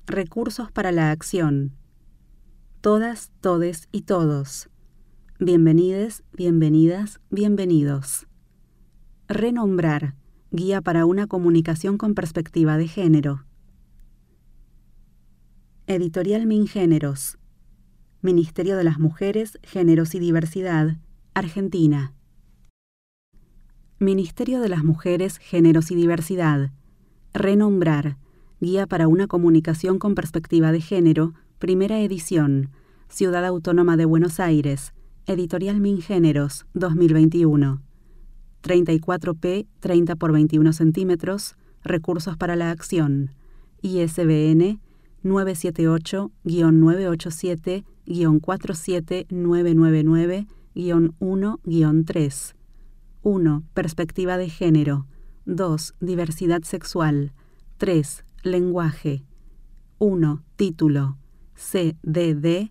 Recursos para la acción. Todas, todes y todos. Bienvenides, bienvenidas, bienvenidos. Renombrar. Guía para una comunicación con perspectiva de género. Editorial Mingéneros. Ministerio de las Mujeres, Géneros y Diversidad, Argentina. Ministerio de las Mujeres, Géneros y Diversidad. Renombrar. Guía para una comunicación con perspectiva de género, primera edición. Ciudad Autónoma de Buenos Aires. Editorial Mingéneros, 2021. 34P, 30 x 21 centímetros. Recursos para la acción. ISBN 978-987-47999-1-3. 1. Perspectiva de género. 2. Diversidad sexual. 3. Lenguaje. 1. Título. CDD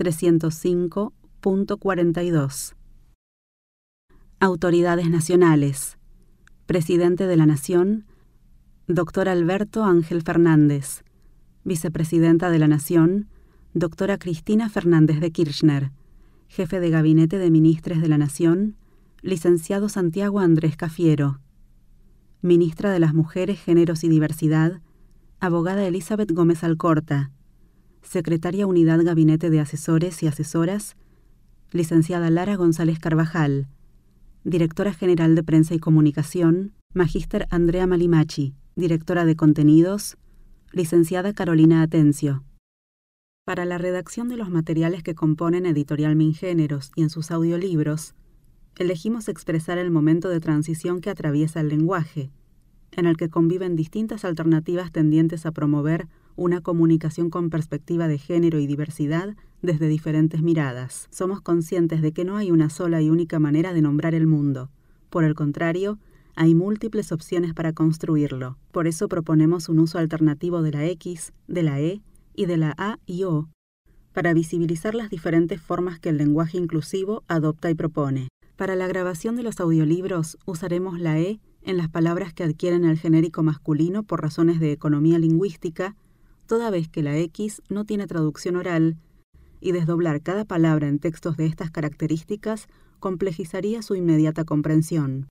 305.42. Autoridades nacionales. Presidente de la Nación, Dr. Alberto Ángel Fernández. Vicepresidenta de la Nación, Dra. Cristina Fernández de Kirchner. Jefe de Gabinete de Ministres de la Nación, Licenciado Santiago Andrés Cafiero. Ministra de las Mujeres, Géneros y Diversidad, abogada Elizabeth Gómez Alcorta. Secretaria Unidad Gabinete de Asesores y Asesoras, licenciada Lara González Carvajal. Directora General de Prensa y Comunicación, Magíster Andrea Malimachi. Directora de Contenidos, licenciada Carolina Atencio. Para la redacción de los materiales que componen Editorial Mingéneros y en sus audiolibros, elegimos expresar el momento de transición que atraviesa el lenguaje, en el que conviven distintas alternativas tendientes a promover una comunicación con perspectiva de género y diversidad desde diferentes miradas. Somos conscientes de que no hay una sola y única manera de nombrar el mundo. Por el contrario, hay múltiples opciones para construirlo. Por eso proponemos un uso alternativo de la X, de la E y de la A y O, para visibilizar las diferentes formas que el lenguaje inclusivo adopta y propone. Para la grabación de los audiolibros usaremos la E en las palabras que adquieren el genérico masculino por razones de economía lingüística, toda vez que la X no tiene traducción oral, y desdoblar cada palabra en textos de estas características complejizaría su inmediata comprensión.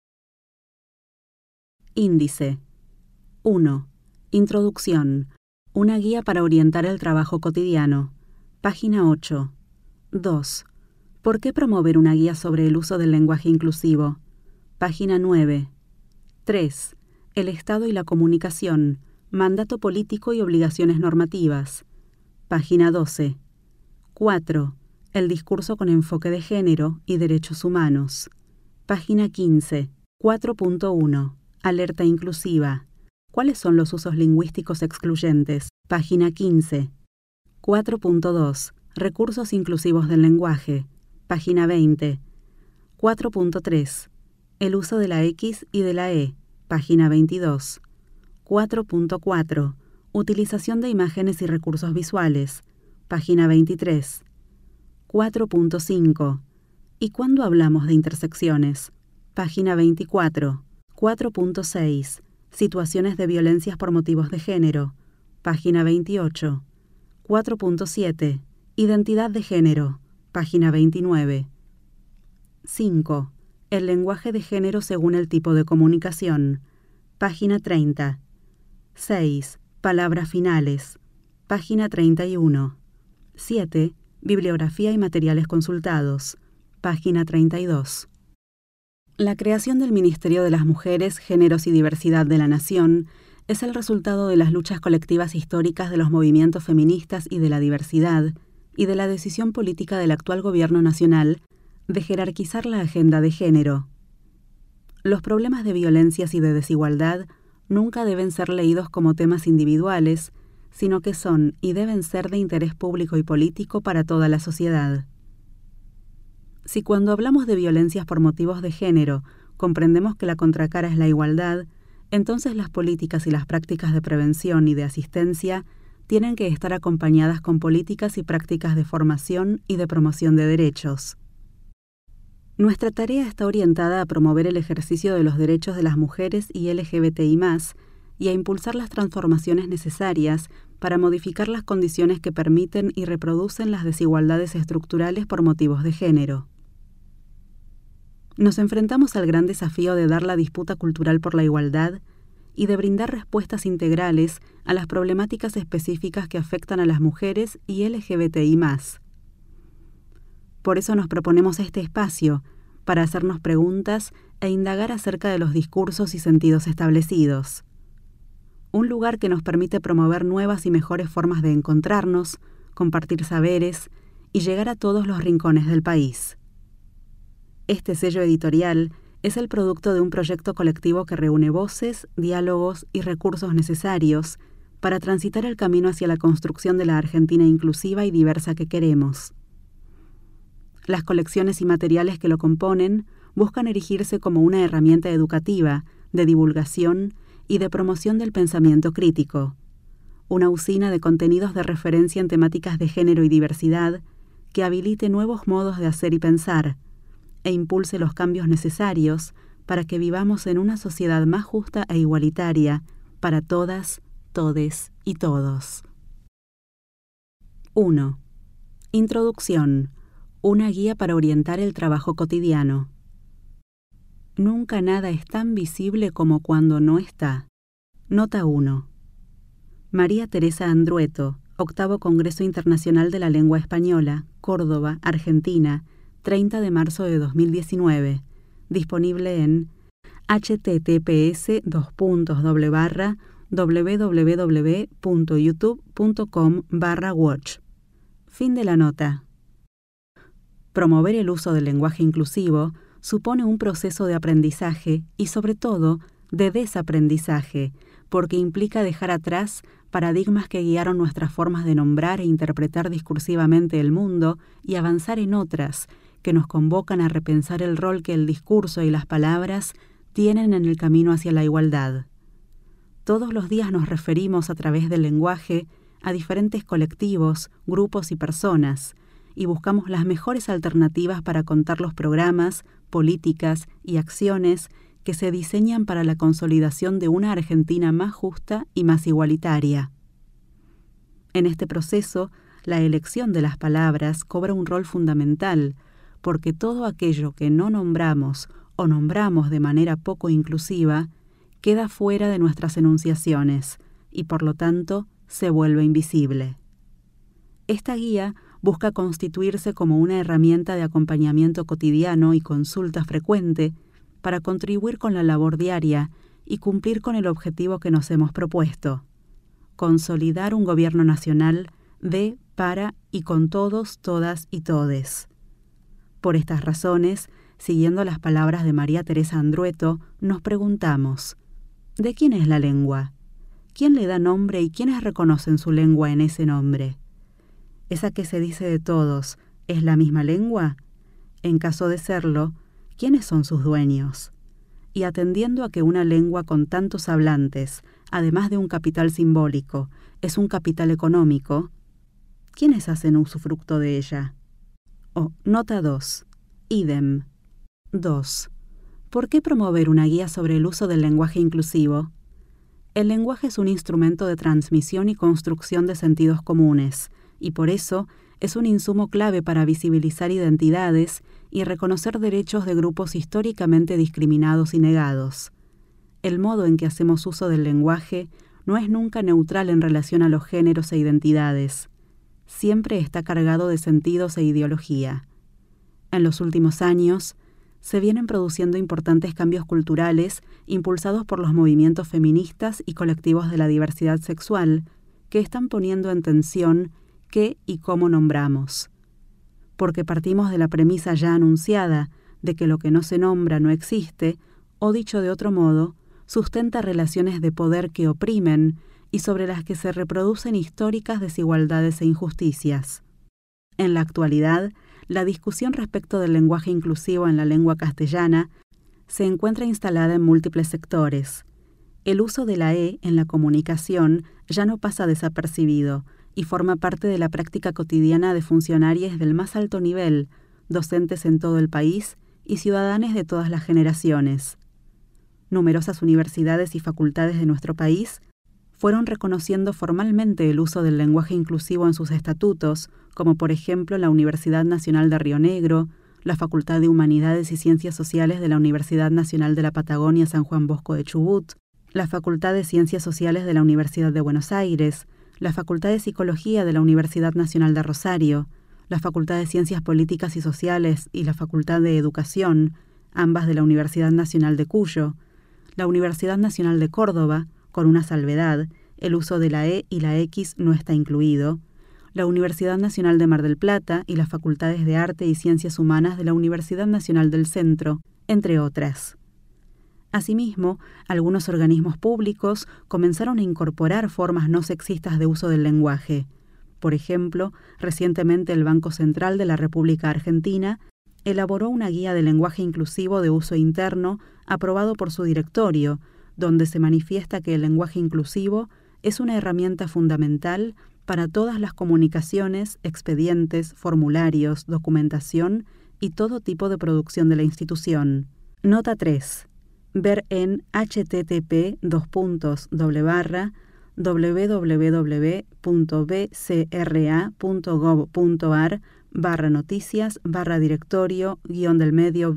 Índice. 1. Introducción. Una guía para orientar el trabajo cotidiano. Página 8. 2. ¿Por qué promover una guía sobre el uso del lenguaje inclusivo? Página 9. 3. El Estado y la comunicación. Mandato político y obligaciones normativas. Página 12. 4. El discurso con enfoque de género y derechos humanos. Página 15. 4.1. Alerta inclusiva. ¿Cuáles son los usos lingüísticos excluyentes? Página 15. 4.2. Recursos inclusivos del lenguaje. Página 20. 4.3. El uso de la X y de la E. Página 22. 4.4. Utilización de imágenes y recursos visuales. Página 23. 4.5. ¿Y cuándo hablamos de intersecciones? Página 24. 4.6. Situaciones de violencias por motivos de género. Página 28. 4.7. Identidad de género. Página 29. 5. El lenguaje de género según el tipo de comunicación. Página 30. 6. Palabras finales. Página 31. 7. Bibliografía y materiales consultados. Página 32. La creación del Ministerio de las Mujeres, Géneros y Diversidad de la Nación es el resultado de las luchas colectivas históricas de los movimientos feministas y de la diversidad, y de la decisión política del actual gobierno nacional de jerarquizar la agenda de género. Los problemas de violencias y de desigualdad nunca deben ser leídos como temas individuales, sino que son y deben ser de interés público y político para toda la sociedad. Si cuando hablamos de violencias por motivos de género comprendemos que la contracara es la igualdad, entonces las políticas y las prácticas de prevención y de asistencia tienen que estar acompañadas con políticas y prácticas de formación y de promoción de derechos. Nuestra tarea está orientada a promover el ejercicio de los derechos de las mujeres y LGBTI+, y a impulsar las transformaciones necesarias para modificar las condiciones que permiten y reproducen las desigualdades estructurales por motivos de género. Nos enfrentamos al gran desafío de dar la disputa cultural por la igualdad y de brindar respuestas integrales a las problemáticas específicas que afectan a las mujeres y LGBTI+. Por eso nos proponemos este espacio, para hacernos preguntas e indagar acerca de los discursos y sentidos establecidos. Un lugar que nos permite promover nuevas y mejores formas de encontrarnos, compartir saberes y llegar a todos los rincones del país. Este sello editorial es el producto de un proyecto colectivo que reúne voces, diálogos y recursos necesarios para transitar el camino hacia la construcción de la Argentina inclusiva y diversa que queremos. Las colecciones y materiales que lo componen buscan erigirse como una herramienta educativa, de divulgación y de promoción del pensamiento crítico, una usina de contenidos de referencia en temáticas de género y diversidad que habilite nuevos modos de hacer y pensar, e impulse los cambios necesarios para que vivamos en una sociedad más justa e igualitaria para todas, todes y todos. 1. Introducción. Una guía para orientar el trabajo cotidiano. Nunca nada es tan visible como cuando no está. Nota 1. María Teresa Andrueto, 8º Congreso Internacional de la Lengua Española, Córdoba, Argentina, 30 de marzo de 2019. Disponible en https://www.youtube.com/watch. Fin de la nota. Promover el uso del lenguaje inclusivo supone un proceso de aprendizaje y, sobre todo, de desaprendizaje, porque implica dejar atrás paradigmas que guiaron nuestras formas de nombrar e interpretar discursivamente el mundo y avanzar en otras, que nos convocan a repensar el rol que el discurso y las palabras tienen en el camino hacia la igualdad. Todos los días nos referimos a través del lenguaje a diferentes colectivos, grupos y personas, y buscamos las mejores alternativas para contar los programas, políticas y acciones que se diseñan para la consolidación de una Argentina más justa y más igualitaria. En este proceso, la elección de las palabras cobra un rol fundamental, porque todo aquello que no nombramos o nombramos de manera poco inclusiva queda fuera de nuestras enunciaciones y, por lo tanto, se vuelve invisible. Esta guía busca constituirse como una herramienta de acompañamiento cotidiano y consulta frecuente para contribuir con la labor diaria y cumplir con el objetivo que nos hemos propuesto: consolidar un gobierno nacional de, para y con todos, todas y todes. Por estas razones, siguiendo las palabras de María Teresa Andrueto, nos preguntamos: ¿de quién es la lengua? ¿Quién le da nombre y quiénes reconocen su lengua en ese nombre? ¿Esa que se dice de todos es la misma lengua? En caso de serlo, ¿quiénes son sus dueños? Y atendiendo a que una lengua con tantos hablantes, además de un capital simbólico, es un capital económico, ¿quiénes hacen usufructo de ella? Nota 2. Idem. 2. ¿Por qué promover una guía sobre el uso del lenguaje inclusivo? El lenguaje es un instrumento de transmisión y construcción de sentidos comunes, y por eso es un insumo clave para visibilizar identidades y reconocer derechos de grupos históricamente discriminados y negados. El modo en que hacemos uso del lenguaje no es nunca neutral en relación a los géneros e identidades. Siempre está cargado de sentidos e ideología. En los últimos años, se vienen produciendo importantes cambios culturales impulsados por los movimientos feministas y colectivos de la diversidad sexual, que están poniendo en tensión qué y cómo nombramos. Porque partimos de la premisa ya anunciada de que lo que no se nombra no existe, o dicho de otro modo, sustenta relaciones de poder que oprimen y sobre las que se reproducen históricas desigualdades e injusticias. En la actualidad, la discusión respecto del lenguaje inclusivo en la lengua castellana se encuentra instalada en múltiples sectores. El uso de la E en la comunicación ya no pasa desapercibido y forma parte de la práctica cotidiana de funcionarios del más alto nivel, docentes en todo el país y ciudadanos de todas las generaciones. Numerosas universidades y facultades de nuestro país fueron reconociendo formalmente el uso del lenguaje inclusivo en sus estatutos, como por ejemplo la Universidad Nacional de Río Negro, la Facultad de Humanidades y Ciencias Sociales de la Universidad Nacional de la Patagonia San Juan Bosco de Chubut, la Facultad de Ciencias Sociales de la Universidad de Buenos Aires, la Facultad de Psicología de la Universidad Nacional de Rosario, la Facultad de Ciencias Políticas y Sociales y la Facultad de Educación, ambas de la Universidad Nacional de Cuyo, la Universidad Nacional de Córdoba, con una salvedad, el uso de la E y la X no está incluido, la Universidad Nacional de Mar del Plata y las Facultades de Arte y Ciencias Humanas de la Universidad Nacional del Centro, entre otras. Asimismo, algunos organismos públicos comenzaron a incorporar formas no sexistas de uso del lenguaje. Por ejemplo, recientemente el Banco Central de la República Argentina elaboró una guía de lenguaje inclusivo de uso interno aprobado por su directorio, donde se manifiesta que el lenguaje inclusivo es una herramienta fundamental para todas las comunicaciones, expedientes, formularios, documentación y todo tipo de producción de la institución. Nota 3. Ver en http://www.bcra.gov.ar/noticias/directorio-del-medio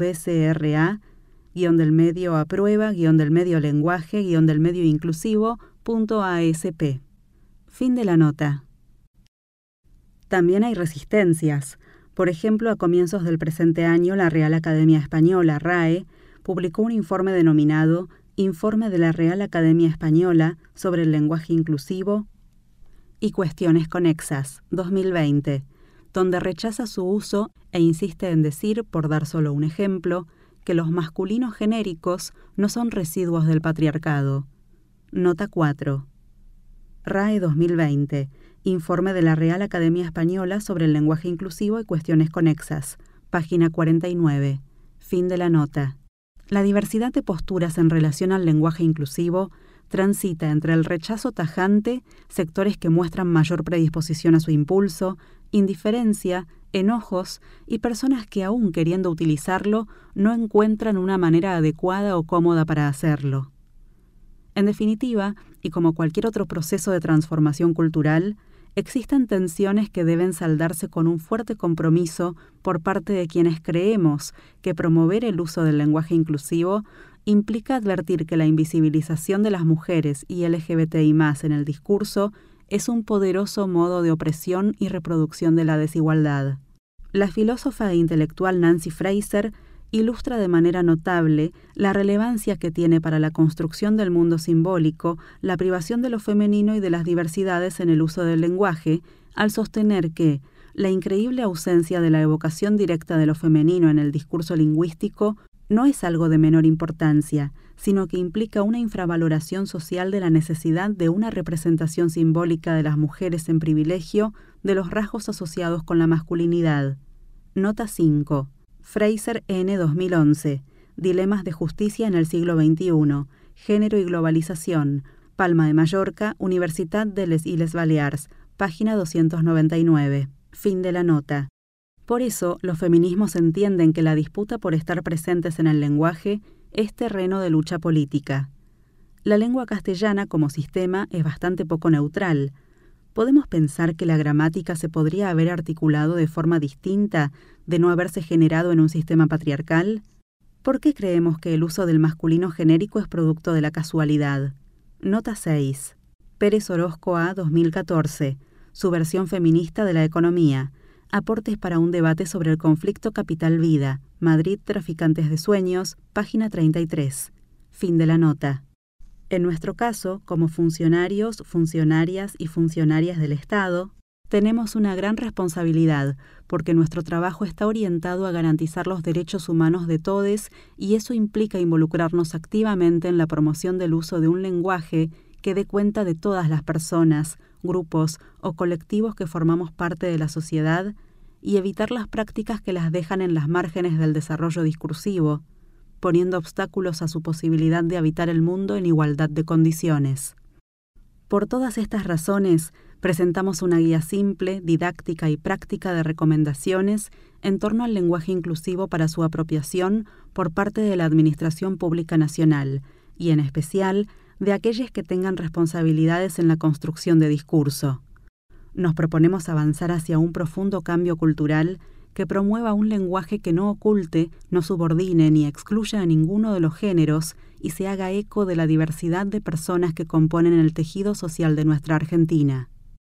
BCRA-aprueba-lenguaje-lenguaje inclusivo.asp. Fin de la nota. También hay resistencias. Por ejemplo, a comienzos del presente año, la Real Academia Española, RAE, publicó un informe denominado Informe de la Real Academia Española sobre el lenguaje inclusivo y cuestiones conexas, 2020, donde rechaza su uso e insiste en decir, por dar solo un ejemplo, que los masculinos genéricos no son residuos del patriarcado. Nota 4. RAE 2020, Informe de la Real Academia Española sobre el lenguaje inclusivo y cuestiones conexas, página 49. Fin de la nota. La diversidad de posturas en relación al lenguaje inclusivo transita entre el rechazo tajante, sectores que muestran mayor predisposición a su impulso, indiferencia, enojos y personas que aún queriendo utilizarlo no encuentran una manera adecuada o cómoda para hacerlo. En definitiva, y como cualquier otro proceso de transformación cultural, existen tensiones que deben saldarse con un fuerte compromiso por parte de quienes creemos que promover el uso del lenguaje inclusivo implica advertir que la invisibilización de las mujeres y LGBTI+ en el discurso es un poderoso modo de opresión y reproducción de la desigualdad. La filósofa e intelectual Nancy Fraser ilustra de manera notable la relevancia que tiene para la construcción del mundo simbólico la privación de lo femenino y de las diversidades en el uso del lenguaje, al sostener que la increíble ausencia de la evocación directa de lo femenino en el discurso lingüístico no es algo de menor importancia, sino que implica una infravaloración social de la necesidad de una representación simbólica de las mujeres en privilegio de los rasgos asociados con la masculinidad. Nota 5. Fraser N. 2011. Dilemas de justicia en el siglo XXI. Género y globalización. Palma de Mallorca, Universitat de les Illes Balears. Página 299. Fin de la nota. Por eso, los feminismos entienden que la disputa por estar presentes en el lenguaje es terreno de lucha política. La lengua castellana como sistema es bastante poco neutral. ¿Podemos pensar que la gramática se podría haber articulado de forma distinta de no haberse generado en un sistema patriarcal? ¿Por qué creemos que el uso del masculino genérico es producto de la casualidad? Nota 6. Pérez Orozco A. 2014. Su versión feminista de la economía. Aportes para un debate sobre el conflicto capital-vida. Madrid, Traficantes de Sueños, página 33. Fin de la nota. En nuestro caso, como funcionarios, funcionarias y funcionarias del Estado, tenemos una gran responsabilidad porque nuestro trabajo está orientado a garantizar los derechos humanos de todos y eso implica involucrarnos activamente en la promoción del uso de un lenguaje que dé cuenta de todas las personas, grupos o colectivos que formamos parte de la sociedad y evitar las prácticas que las dejan en las márgenes del desarrollo discursivo, poniendo obstáculos a su posibilidad de habitar el mundo en igualdad de condiciones. Por todas estas razones, presentamos una guía simple, didáctica y práctica de recomendaciones en torno al lenguaje inclusivo para su apropiación por parte de la Administración Pública Nacional y, en especial, de aquellos que tengan responsabilidades en la construcción de discurso. Nos proponemos avanzar hacia un profundo cambio cultural que promueva un lenguaje que no oculte, no subordine ni excluya a ninguno de los géneros y se haga eco de la diversidad de personas que componen el tejido social de nuestra Argentina.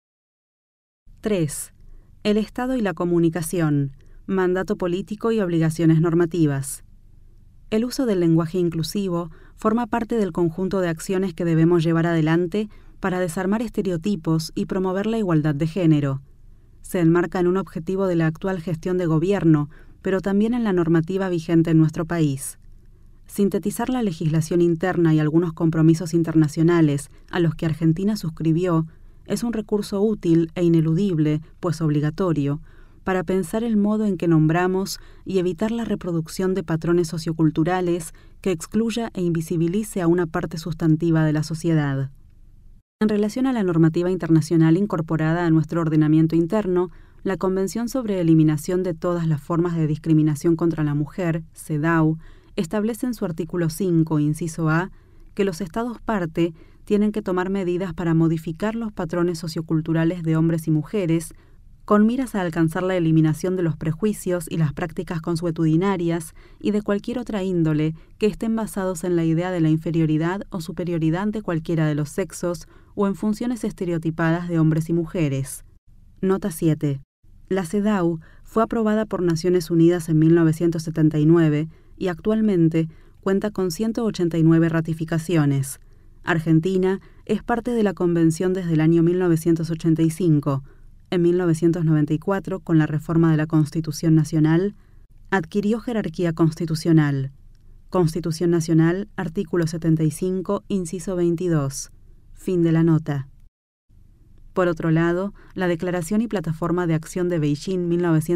3. El Estado y la comunicación, mandato político y obligaciones normativas. El uso del lenguaje inclusivo forma parte del conjunto de acciones que debemos llevar adelante para desarmar estereotipos y promover la igualdad de género. Se enmarca en un objetivo de la actual gestión de gobierno, pero también en la normativa vigente en nuestro país. Sintetizar la legislación interna y algunos compromisos internacionales a los que Argentina suscribió es un recurso útil e ineludible, pues obligatorio, para pensar el modo en que nombramos y evitar la reproducción de patrones socioculturales que excluya e invisibilice a una parte sustantiva de la sociedad. En relación a la normativa internacional incorporada a nuestro ordenamiento interno, la Convención sobre Eliminación de todas las formas de discriminación contra la mujer, CEDAW, establece en su artículo 5, inciso A, que los Estados parte tienen que tomar medidas para modificar los patrones socioculturales de hombres y mujeres, con miras a alcanzar la eliminación de los prejuicios y las prácticas consuetudinarias y de cualquier otra índole que estén basados en la idea de la inferioridad o superioridad de cualquiera de los sexos o en funciones estereotipadas de hombres y mujeres. Nota 7. La CEDAW fue aprobada por Naciones Unidas en 1979 y actualmente cuenta con 189 ratificaciones. Argentina es parte de la Convención desde el año 1985. En 1994, con la reforma de la Constitución Nacional, adquirió jerarquía constitucional. Constitución Nacional, artículo 75, inciso 22. Fin de la nota. Por otro lado, la Declaración y Plataforma de Acción de Beijing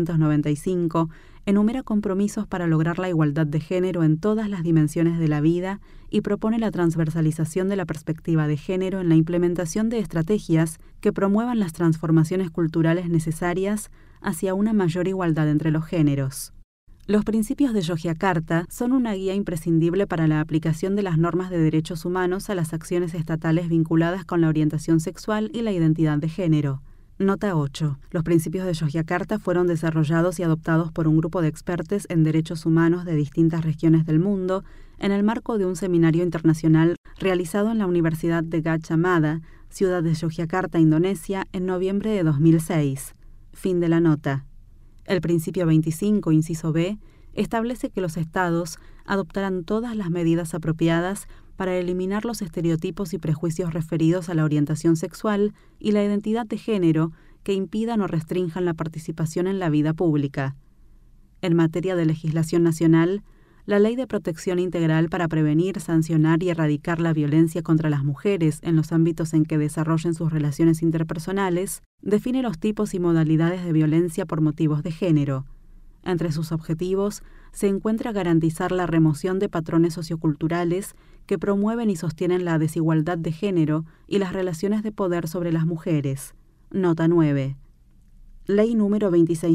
1995 enumera compromisos para lograr la igualdad de género en todas las dimensiones de la vida y propone la transversalización de la perspectiva de género en la implementación de estrategias que promuevan las transformaciones culturales necesarias hacia una mayor igualdad entre los géneros. Los principios de Yogyakarta son una guía imprescindible para la aplicación de las normas de derechos humanos a las acciones estatales vinculadas con la orientación sexual y la identidad de género. Nota 8. Los principios de Yogyakarta fueron desarrollados y adoptados por un grupo de expertos en derechos humanos de distintas regiones del mundo en el marco de un seminario internacional realizado en la Universidad de Gadjah Mada, ciudad de Yogyakarta, Indonesia, en noviembre de 2006. Fin de la nota. El principio 25, inciso B, establece que los Estados adoptarán todas las medidas apropiadas para eliminar los estereotipos y prejuicios referidos a la orientación sexual y la identidad de género que impidan o restrinjan la participación en la vida pública. En materia de legislación nacional, la Ley de Protección Integral para prevenir, sancionar y erradicar la violencia contra las mujeres en los ámbitos en que desarrollen sus relaciones interpersonales define los tipos y modalidades de violencia por motivos de género. Entre sus objetivos se encuentra garantizar la remoción de patrones socioculturales que promueven y sostienen la desigualdad de género y las relaciones de poder sobre las mujeres. Nota 9. Ley número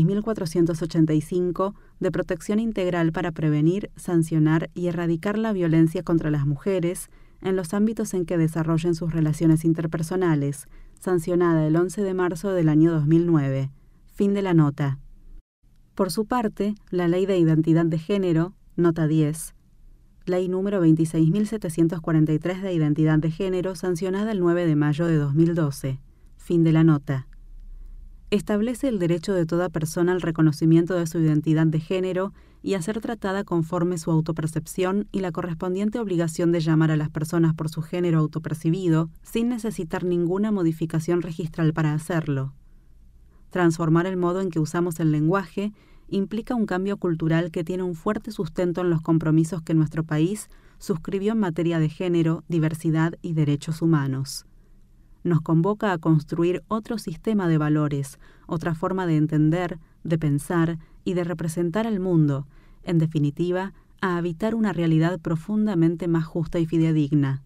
26.485 de Protección Integral para prevenir, sancionar y erradicar la violencia contra las mujeres en los ámbitos en que desarrollen sus relaciones interpersonales, sancionada el 11 de marzo del año 2009. Fin de la nota. Por su parte, la Ley de Identidad de Género, nota 10, Ley número 26.743 de Identidad de Género, sancionada el 9 de mayo de 2012. Fin de la nota. Establece el derecho de toda persona al reconocimiento de su identidad de género y a ser tratada conforme su autopercepción y la correspondiente obligación de llamar a las personas por su género autopercibido sin necesitar ninguna modificación registral para hacerlo. Transformar el modo en que usamos el lenguaje implica un cambio cultural que tiene un fuerte sustento en los compromisos que nuestro país suscribió en materia de género, diversidad y derechos humanos. Nos convoca a construir otro sistema de valores, otra forma de entender, de pensar y de representar al mundo, en definitiva, a habitar una realidad profundamente más justa y fidedigna.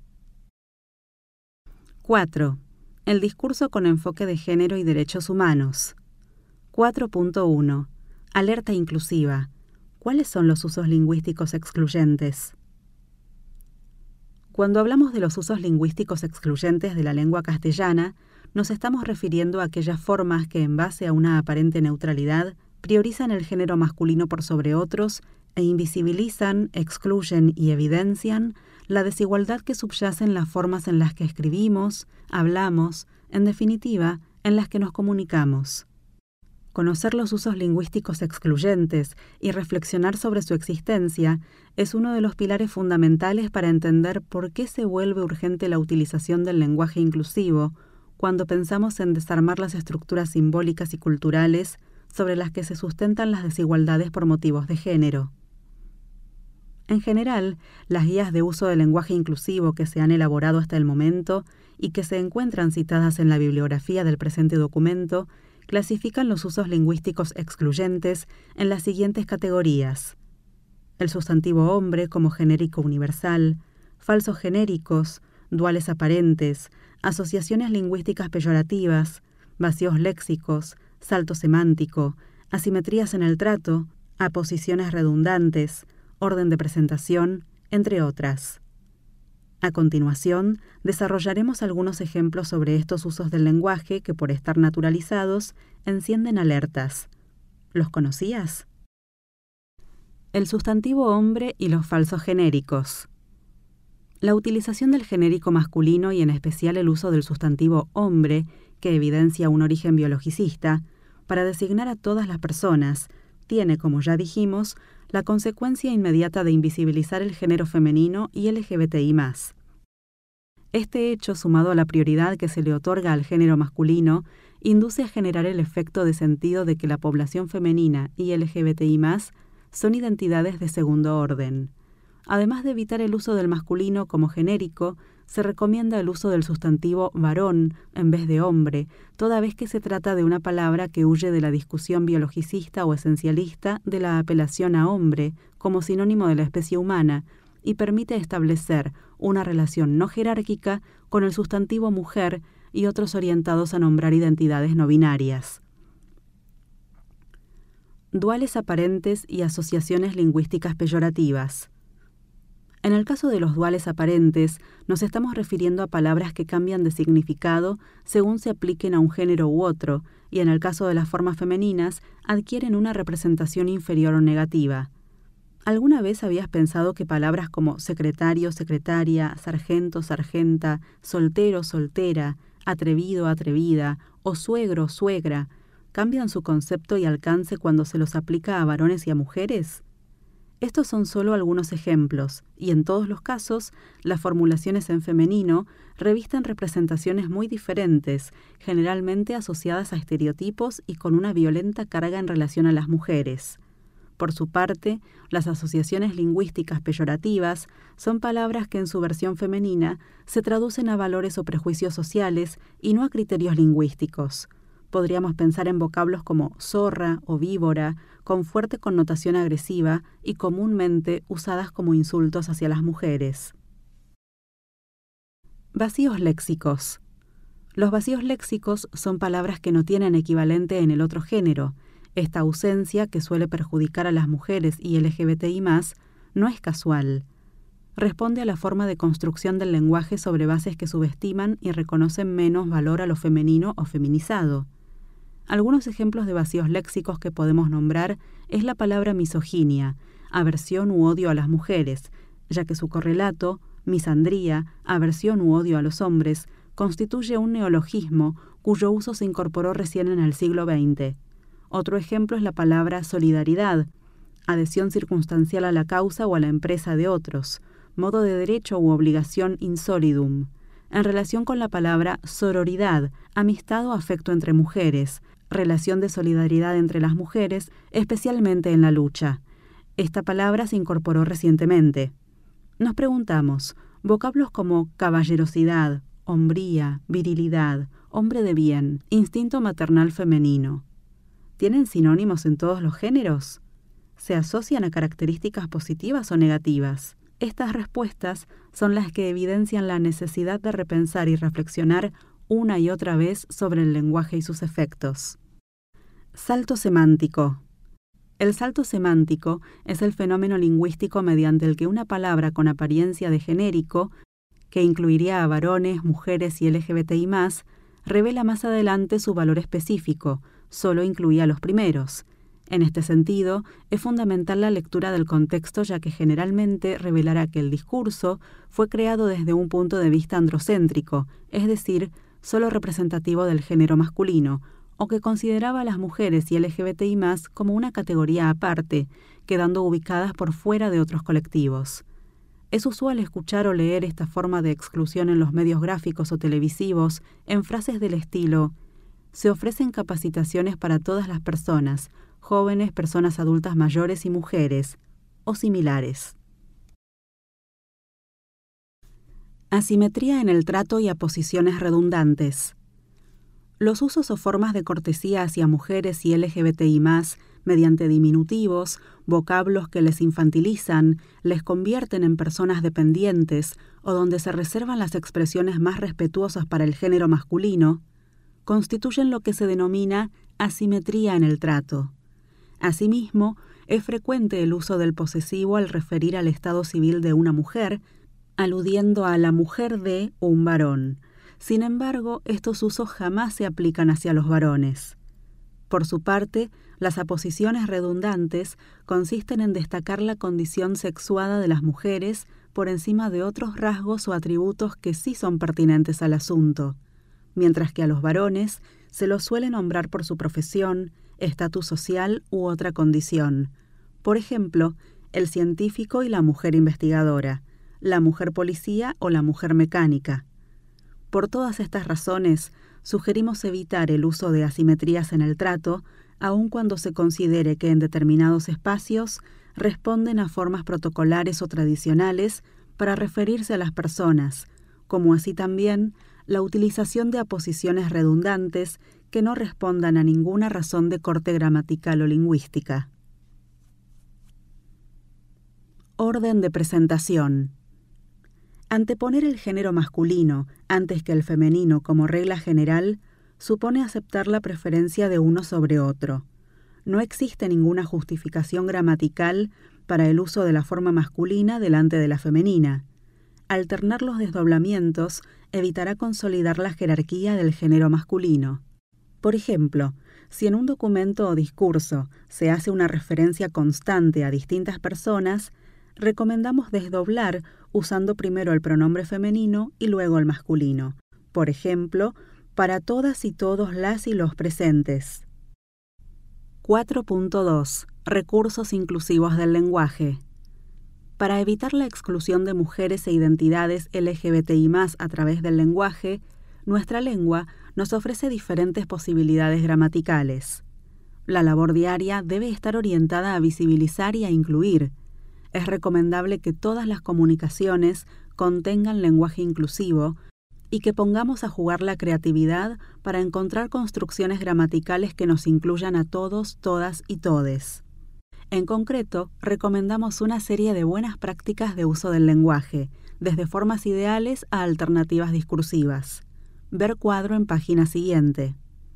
4. El discurso con enfoque de género y derechos humanos. 4.1. Alerta inclusiva. ¿Cuáles son los usos lingüísticos excluyentes? Cuando hablamos de los usos lingüísticos excluyentes de la lengua castellana, nos estamos refiriendo a aquellas formas que, en base a una aparente neutralidad, priorizan el género masculino por sobre otros e invisibilizan, excluyen y evidencian la desigualdad que subyace en las formas en las que escribimos, hablamos, en definitiva, en las que nos comunicamos. Conocer los usos lingüísticos excluyentes y reflexionar sobre su existencia es uno de los pilares fundamentales para entender por qué se vuelve urgente la utilización del lenguaje inclusivo cuando pensamos en desarmar las estructuras simbólicas y culturales sobre las que se sustentan las desigualdades por motivos de género. En general, las guías de uso del lenguaje inclusivo que se han elaborado hasta el momento y que se encuentran citadas en la bibliografía del presente documento clasifican los usos lingüísticos excluyentes en las siguientes categorías: el sustantivo hombre como genérico universal, falsos genéricos, duales aparentes, asociaciones lingüísticas peyorativas, vacíos léxicos, salto semántico, asimetrías en el trato, aposiciones redundantes, orden de presentación, entre otras. A continuación, desarrollaremos algunos ejemplos sobre estos usos del lenguaje que, por estar naturalizados, encienden alertas. ¿Los conocías? El sustantivo hombre y los falsos genéricos. La utilización del genérico masculino y en especial el uso del sustantivo hombre, que evidencia un origen biologicista, para designar a todas las personas, tiene, como ya dijimos, la consecuencia inmediata de invisibilizar el género femenino y LGBTI+. Este hecho, sumado a la prioridad que se le otorga al género masculino, induce a generar el efecto de sentido de que la población femenina y LGBTI+, son identidades de segundo orden. Además de evitar el uso del masculino como genérico, se recomienda el uso del sustantivo varón en vez de hombre, toda vez que se trata de una palabra que huye de la discusión biologicista o esencialista de la apelación a hombre como sinónimo de la especie humana y permite establecer una relación no jerárquica con el sustantivo mujer y otros orientados a nombrar identidades no binarias. Duales aparentes y asociaciones lingüísticas peyorativas. En el caso de los duales aparentes, nos estamos refiriendo a palabras que cambian de significado según se apliquen a un género u otro, y en el caso de las formas femeninas, adquieren una representación inferior o negativa. ¿Alguna vez habías pensado que palabras como secretario, secretaria, sargento, sargenta, soltero, soltera, atrevido, atrevida o suegro, suegra cambian su concepto y alcance cuando se los aplica a varones y a mujeres? Estos son solo algunos ejemplos, y en todos los casos, las formulaciones en femenino revisten representaciones muy diferentes, generalmente asociadas a estereotipos y con una violenta carga en relación a las mujeres. Por su parte, las asociaciones lingüísticas peyorativas son palabras que en su versión femenina se traducen a valores o prejuicios sociales y no a criterios lingüísticos. Podríamos pensar en vocablos como zorra o víbora, con fuerte connotación agresiva y comúnmente usadas como insultos hacia las mujeres. Vacíos léxicos. Los vacíos léxicos son palabras que no tienen equivalente en el otro género. Esta ausencia, que suele perjudicar a las mujeres y LGBTI+, no es casual. Responde a la forma de construcción del lenguaje sobre bases que subestiman y reconocen menos valor a lo femenino o feminizado. Algunos ejemplos de vacíos léxicos que podemos nombrar es la palabra misoginia, aversión u odio a las mujeres, ya que su correlato, misandría, aversión u odio a los hombres, constituye un neologismo cuyo uso se incorporó recién en el siglo XX. Otro ejemplo es la palabra solidaridad, adhesión circunstancial a la causa o a la empresa de otros, modo de derecho u obligación in solidum. En relación con la palabra sororidad, amistad o afecto entre mujeres, relación de solidaridad entre las mujeres, especialmente en la lucha. Esta palabra se incorporó recientemente. Nos preguntamos, vocablos como caballerosidad, hombría, virilidad, hombre de bien, instinto maternal femenino, ¿tienen sinónimos en todos los géneros? ¿Se asocian a características positivas o negativas? Estas respuestas son las que evidencian la necesidad de repensar y reflexionar una y otra vez sobre el lenguaje y sus efectos. Salto semántico. El salto semántico es el fenómeno lingüístico mediante el que una palabra con apariencia de genérico que incluiría a varones, mujeres y LGBTI+, revela más adelante su valor específico, solo incluía a los primeros. En este sentido, es fundamental la lectura del contexto, ya que generalmente revelará que el discurso fue creado desde un punto de vista androcéntrico, es decir, solo representativo del género masculino, o que consideraba a las mujeres y LGBTI+ como una categoría aparte, quedando ubicadas por fuera de otros colectivos. Es usual escuchar o leer esta forma de exclusión en los medios gráficos o televisivos en frases del estilo: se ofrecen capacitaciones para todas las personas, jóvenes, personas adultas mayores y mujeres, o similares. Asimetría en el trato y aposiciones redundantes. Los usos o formas de cortesía hacia mujeres y LGBTI+, mediante diminutivos, vocablos que les infantilizan, les convierten en personas dependientes o donde se reservan las expresiones más respetuosas para el género masculino, constituyen lo que se denomina asimetría en el trato. Asimismo, es frecuente el uso del posesivo al referir al estado civil de una mujer, aludiendo a la mujer de un varón. Sin embargo, estos usos jamás se aplican hacia los varones. Por su parte, las aposiciones redundantes consisten en destacar la condición sexuada de las mujeres por encima de otros rasgos o atributos que sí son pertinentes al asunto, mientras que a los varones se los suele nombrar por su profesión, estatus social u otra condición. Por ejemplo, el científico y la mujer investigadora, la mujer policía o la mujer mecánica. Por todas estas razones, sugerimos evitar el uso de asimetrías en el trato, aun cuando se considere que en determinados espacios responden a formas protocolares o tradicionales para referirse a las personas, como así también la utilización de aposiciones redundantes que no respondan a ninguna razón de corte gramatical o lingüística. Orden de presentación. Anteponer el género masculino antes que el femenino como regla general supone aceptar la preferencia de uno sobre otro. No existe ninguna justificación gramatical para el uso de la forma masculina delante de la femenina. Alternar los desdoblamientos evitará consolidar la jerarquía del género masculino. Por ejemplo, si en un documento o discurso se hace una referencia constante a distintas personas, recomendamos desdoblar usando primero el pronombre femenino y luego el masculino. Por ejemplo, para todas y todos las y los presentes. 4.2. Recursos inclusivos del lenguaje. Para evitar la exclusión de mujeres e identidades LGBTI+ a través del lenguaje, nuestra lengua nos ofrece diferentes posibilidades gramaticales. La labor diaria debe estar orientada a visibilizar y a incluir. Es recomendable que todas las comunicaciones contengan lenguaje inclusivo y que pongamos a jugar la creatividad para encontrar construcciones gramaticales que nos incluyan a todos, todas y todes. En concreto, recomendamos una serie de buenas prácticas de uso del lenguaje, desde formas ideales a alternativas discursivas. Ver cuadro en página siguiente.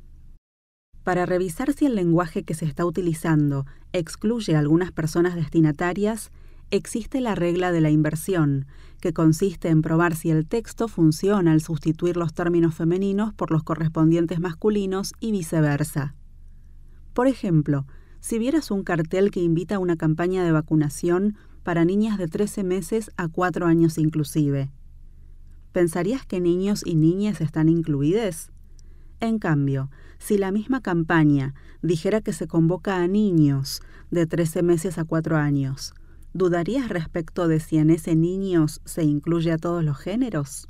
Para revisar si el lenguaje que se está utilizando excluye a algunas personas destinatarias, existe la regla de la inversión, que consiste en probar si el texto funciona al sustituir los términos femeninos por los correspondientes masculinos y viceversa. Por ejemplo, si vieras un cartel que invita a una campaña de vacunación para niñas de 13 meses a 4 años inclusive, ¿pensarías que niños y niñas están incluidos? En cambio, si la misma campaña dijera que se convoca a niños de 13 meses a 4 años, ¿dudarías respecto de si en ese niños se incluye a todos los géneros?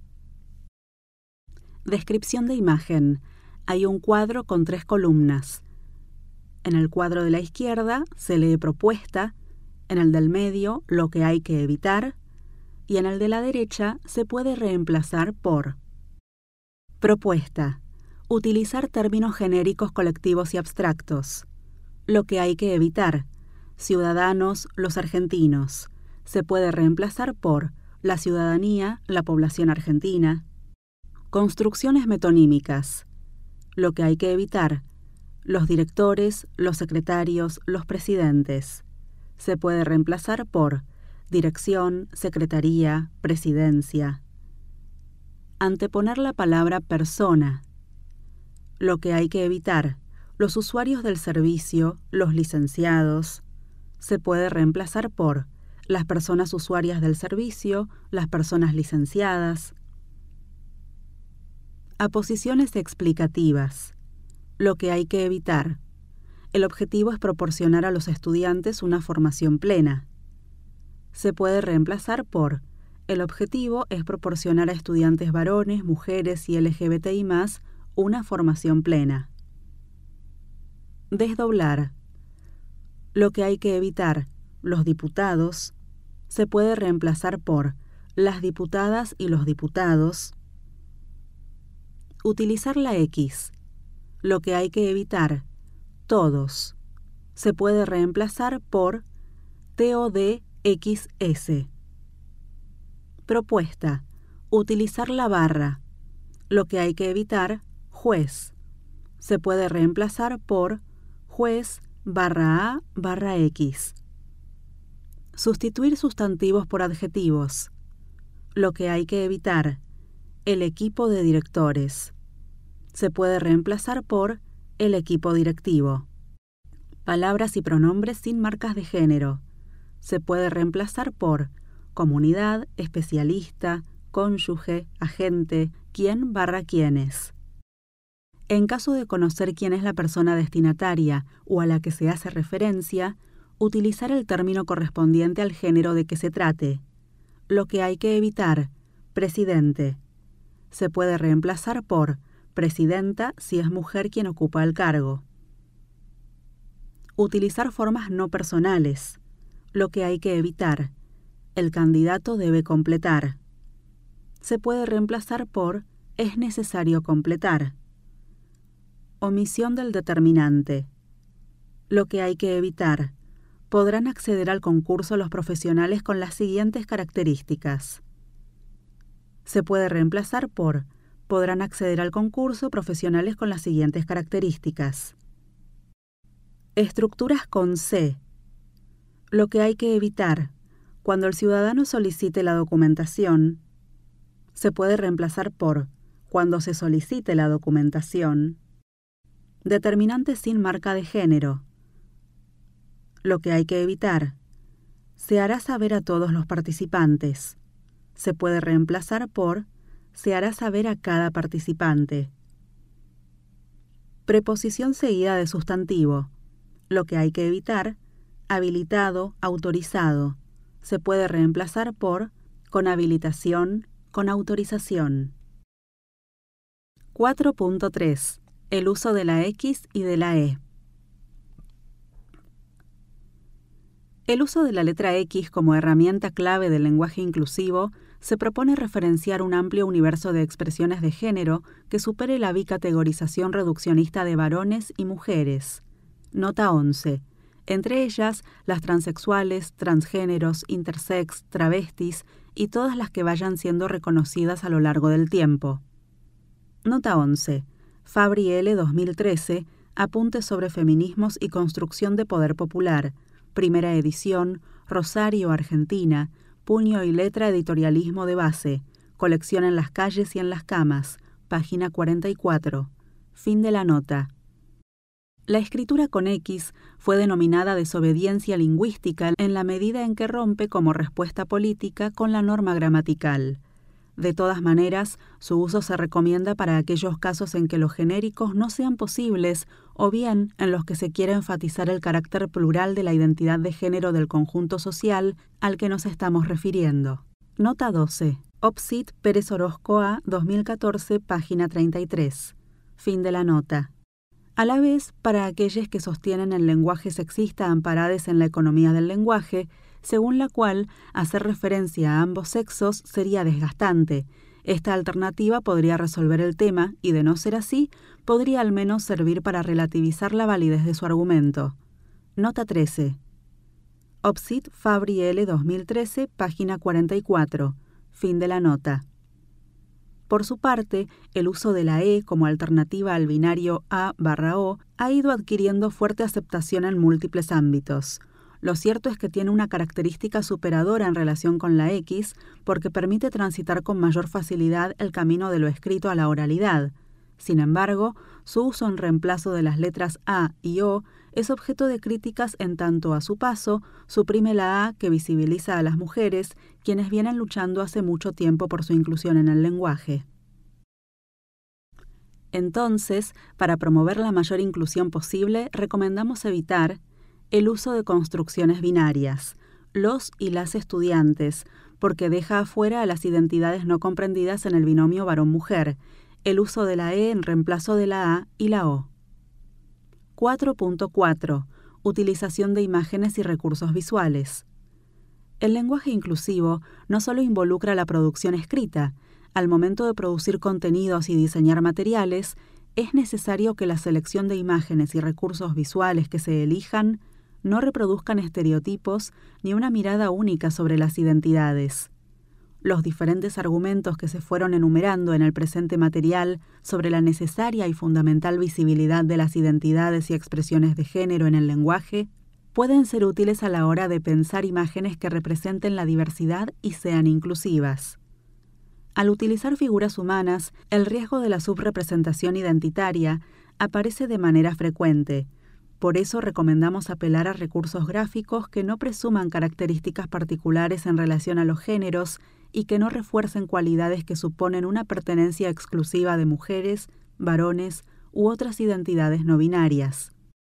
Descripción de imagen. Hay un cuadro con 3 columnas. En el cuadro de la izquierda se lee propuesta, en el del medio lo que hay que evitar, y en el de la derecha se puede reemplazar por propuesta. Utilizar términos genéricos colectivos y abstractos. Lo que hay que evitar. Ciudadanos, los argentinos. Se puede reemplazar por la ciudadanía, la población argentina. Construcciones metonímicas. Lo que hay que evitar. Los directores, los secretarios, los presidentes. Se puede reemplazar por dirección, secretaría, presidencia. Anteponer la palabra persona. Lo que hay que evitar: los usuarios del servicio, los licenciados. Se puede reemplazar por las personas usuarias del servicio, las personas licenciadas. Aposiciones explicativas. Lo que hay que evitar: el objetivo es proporcionar a los estudiantes una formación plena. Se puede reemplazar por el objetivo es proporcionar a estudiantes varones, mujeres y LGBTI+, una formación plena. Desdoblar. Lo que hay que evitar: los diputados. Se puede reemplazar por las diputadas y los diputados. Utilizar la X. Lo que hay que evitar: todos. Se puede reemplazar por TODXS. Propuesta: utilizar la barra. Lo que hay que evitar: juez. Se puede reemplazar por juez /A/X. Sustituir sustantivos por adjetivos. Lo que hay que evitar: el equipo de directores. Se puede reemplazar por el equipo directivo. Palabras y pronombres sin marcas de género. Se puede reemplazar por comunidad, especialista, cónyuge, agente, quién/quiénes. En caso de conocer quién es la persona destinataria o a la que se hace referencia, utilizar el término correspondiente al género de que se trate. Lo que hay que evitar: presidente. Se puede reemplazar por presidenta si es mujer quien ocupa el cargo. Utilizar formas no personales. Lo que hay que evitar: el candidato debe completar. Se puede reemplazar por es necesario completar. Omisión del determinante. Lo que hay que evitar: podrán acceder al concurso los profesionales con las siguientes características. Se puede reemplazar por podrán acceder al concurso profesionales con las siguientes características. Estructuras con C. Lo que hay que evitar: cuando el ciudadano solicite la documentación, se puede reemplazar por cuando se solicite la documentación. Determinante sin marca de género. Lo que hay que evitar: se hará saber a todos los participantes. Se puede reemplazar por se hará saber a cada participante. Preposición seguida de sustantivo. Lo que hay que evitar: habilitado, autorizado. Se puede reemplazar por con habilitación, con autorización. 4.3. El uso de la X y de la E. El uso de la letra X como herramienta clave del lenguaje inclusivo se propone referenciar un amplio universo de expresiones de género que supere la bicategorización reduccionista de varones y mujeres. Nota 11. Entre ellas, las transexuales, transgéneros, intersex, travestis y todas las que vayan siendo reconocidas a lo largo del tiempo. Nota 11. Fabri L. 2013, Apuntes sobre feminismos y construcción de poder popular, primera edición, Rosario, Argentina, Puño y letra Editorialismo de base, colección En las calles y en las camas, página 44. Fin de la nota. La escritura con X fue denominada desobediencia lingüística en la medida en que rompe como respuesta política con la norma gramatical. De todas maneras, su uso se recomienda para aquellos casos en que los genéricos no sean posibles o bien en los que se quiera enfatizar el carácter plural de la identidad de género del conjunto social al que nos estamos refiriendo. Nota 12. Opsit Pérez Orozco A. 2014, página 33. Fin de la nota. A la vez, para aquellos que sostienen el lenguaje sexista amparades en la economía del lenguaje, según la cual hacer referencia a ambos sexos sería desgastante. Esta alternativa podría resolver el tema y, de no ser así, podría al menos servir para relativizar la validez de su argumento. Nota 13. Opsit Fabri L. 2013, página 44. Fin de la nota. Por su parte, el uso de la E como alternativa al binario A/O ha ido adquiriendo fuerte aceptación en múltiples ámbitos. Lo cierto es que tiene una característica superadora en relación con la X porque permite transitar con mayor facilidad el camino de lo escrito a la oralidad. Sin embargo, su uso en reemplazo de las letras A y O es objeto de críticas en tanto a su paso suprime la A que visibiliza a las mujeres, quienes vienen luchando hace mucho tiempo por su inclusión en el lenguaje. Entonces, para promover la mayor inclusión posible, recomendamos evitar el uso de construcciones binarias, los y las estudiantes, porque deja afuera a las identidades no comprendidas en el binomio varón-mujer, el uso de la E en reemplazo de la A y la O. 4.4. Utilización de imágenes y recursos visuales. El lenguaje inclusivo no solo involucra la producción escrita. Al momento de producir contenidos y diseñar materiales, es necesario que la selección de imágenes y recursos visuales que se elijan no reproduzcan estereotipos ni una mirada única sobre las identidades. Los diferentes argumentos que se fueron enumerando en el presente material sobre la necesaria y fundamental visibilidad de las identidades y expresiones de género en el lenguaje pueden ser útiles a la hora de pensar imágenes que representen la diversidad y sean inclusivas. Al utilizar figuras humanas, el riesgo de la subrepresentación identitaria aparece de manera frecuente. Por eso recomendamos apelar a recursos gráficos que no presuman características particulares en relación a los géneros y que no refuercen cualidades que suponen una pertenencia exclusiva de mujeres, varones u otras identidades no binarias.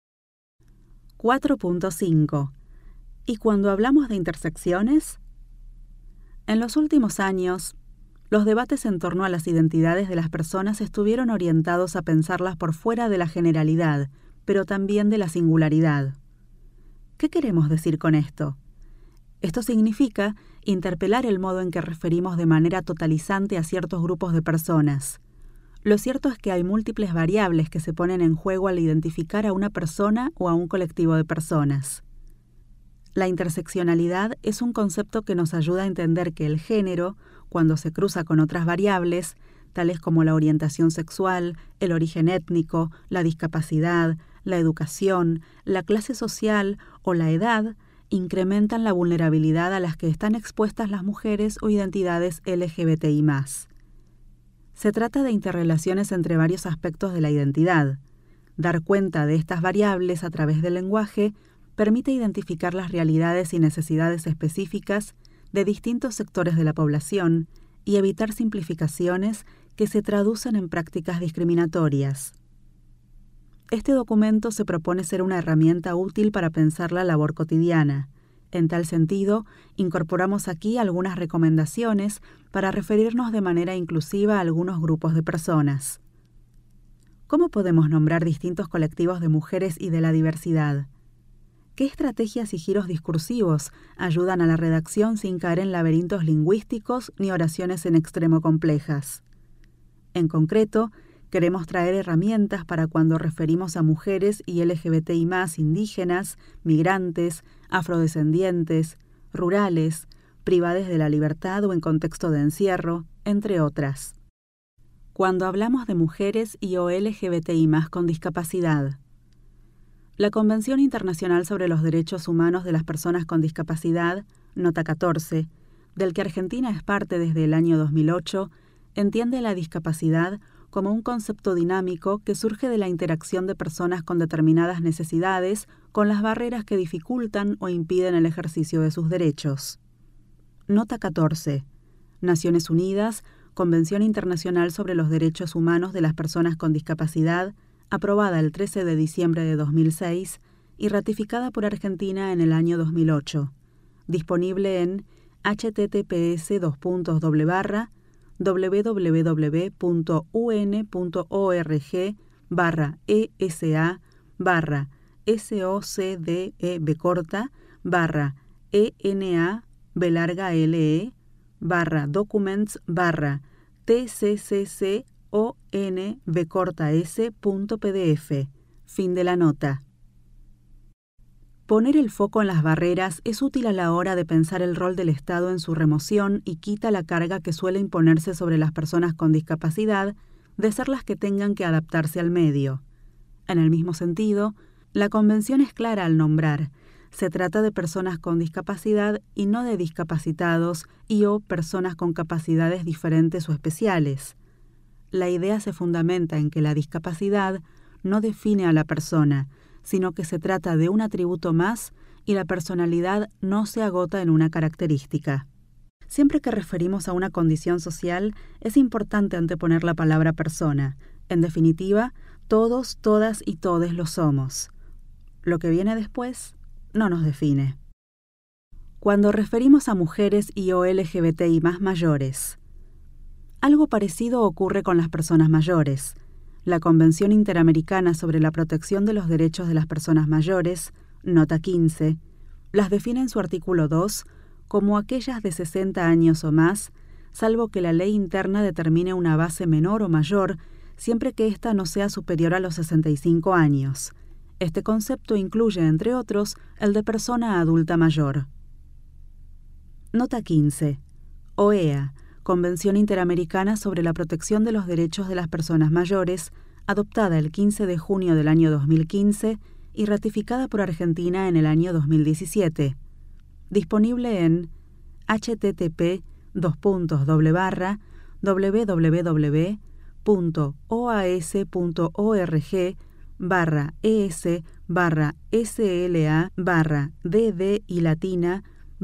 4.5. ¿Y cuando hablamos de intersecciones? En los últimos años, los debates en torno a las identidades de las personas estuvieron orientados a pensarlas por fuera de la generalidad, pero también de la singularidad. ¿Qué queremos decir con esto? Esto significa interpelar el modo en que referimos de manera totalizante a ciertos grupos de personas. Lo cierto es que hay múltiples variables que se ponen en juego al identificar a una persona o a un colectivo de personas. La interseccionalidad es un concepto que nos ayuda a entender que el género, cuando se cruza con otras variables, tales como la orientación sexual, el origen étnico, la discapacidad, la educación, la clase social o la edad, incrementan la vulnerabilidad a las que están expuestas las mujeres o identidades LGBTI+. Se trata de interrelaciones entre varios aspectos de la identidad. Dar cuenta de estas variables a través del lenguaje permite identificar las realidades y necesidades específicas de distintos sectores de la población y evitar simplificaciones que se traducen en prácticas discriminatorias. Este documento se propone ser una herramienta útil para pensar la labor cotidiana. En tal sentido, incorporamos aquí algunas recomendaciones para referirnos de manera inclusiva a algunos grupos de personas. ¿Cómo podemos nombrar distintos colectivos de mujeres y de la diversidad? ¿Qué estrategias y giros discursivos ayudan a la redacción sin caer en laberintos lingüísticos ni oraciones en extremo complejas? En concreto, queremos traer herramientas para cuando referimos a mujeres y LGBTI+, indígenas, migrantes, afrodescendientes, rurales, privadas de la libertad o en contexto de encierro, entre otras. Cuando hablamos de mujeres y o LGBTI+ con discapacidad. La Convención Internacional sobre los Derechos Humanos de las Personas con Discapacidad, Nota 14, del que Argentina es parte desde el año 2008, entiende la discapacidad como un concepto dinámico que surge de la interacción de personas con determinadas necesidades con las barreras que dificultan o impiden el ejercicio de sus derechos. Nota 14. Naciones Unidas, Convención Internacional sobre los Derechos Humanos de las Personas con Discapacidad, aprobada el 13 de diciembre de 2006 y ratificada por Argentina en el año 2008. Disponible en https://www.un.org/ESA/ECOC/TCCC-ON-S.pdf. Fin de la nota. Poner el foco en las barreras es útil a la hora de pensar el rol del Estado en su remoción y quita la carga que suele imponerse sobre las personas con discapacidad de ser las que tengan que adaptarse al medio. En el mismo sentido, la Convención es clara al nombrar: se trata de personas con discapacidad y no de discapacitados o personas con capacidades diferentes o especiales. La idea se fundamenta en que la discapacidad no define a la persona, sino que se trata de un atributo más y la personalidad no se agota en una característica. Siempre que referimos a una condición social, es importante anteponer la palabra persona. En definitiva, todos, todas y todes lo somos. Lo que viene después no nos define. Cuando referimos a mujeres o LGBTI más mayores, algo parecido ocurre con las personas mayores. La Convención Interamericana sobre la Protección de los Derechos de las Personas Mayores, Nota 15, las define en su artículo 2 como aquellas de 60 años o más, salvo que la ley interna determine una base menor o mayor, siempre que ésta no sea superior a los 65 años. Este concepto incluye, entre otros, el de persona adulta mayor. Nota 15. OEA, Convención Interamericana sobre la Protección de los Derechos de las Personas Mayores, adoptada el 15 de junio del año 2015 y ratificada por Argentina en el año 2017. Disponible en http://www.oas.org/es/sla/dd y latina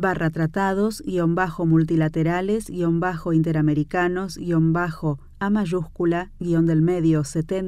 /tratados-interamericanos-a mayúscula-del medio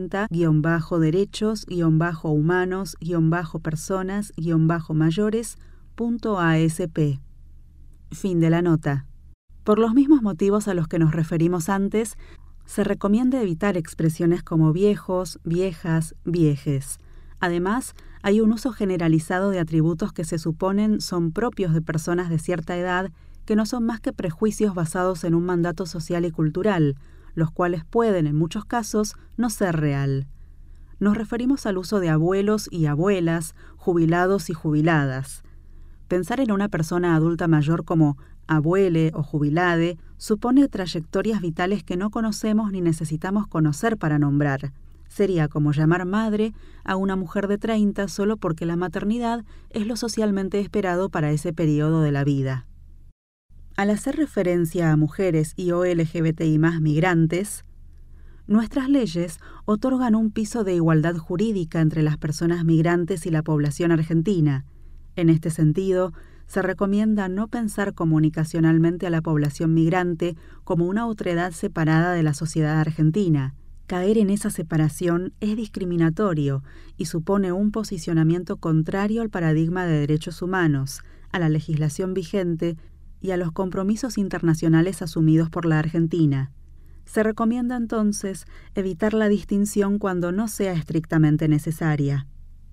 70-derechos-humanos-personas-mayores.asp. Fin de la nota. Por los mismos motivos a los que nos referimos antes, se recomienda evitar expresiones como viejos, viejas, viejes. Además, hay un uso generalizado de atributos que se suponen son propios de personas de cierta edad que no son más que prejuicios basados en un mandato social y cultural, los cuales pueden, en muchos casos, no ser real. Nos referimos al uso de abuelos y abuelas, jubilados y jubiladas. Pensar en una persona adulta mayor como abuele o jubilade supone trayectorias vitales que no conocemos ni necesitamos conocer para nombrar. Sería como llamar madre a una mujer de 30 solo porque la maternidad es lo socialmente esperado para ese periodo de la vida. Al hacer referencia a mujeres o LGBTI más migrantes, nuestras leyes otorgan un piso de igualdad jurídica entre las personas migrantes y la población argentina. En este sentido, se recomienda no pensar comunicacionalmente a la población migrante como una otredad separada de la sociedad argentina. Caer en esa separación es discriminatorio y supone un posicionamiento contrario al paradigma de derechos humanos, a la legislación vigente y a los compromisos internacionales asumidos por la Argentina. Se recomienda entonces evitar la distinción cuando no sea estrictamente necesaria.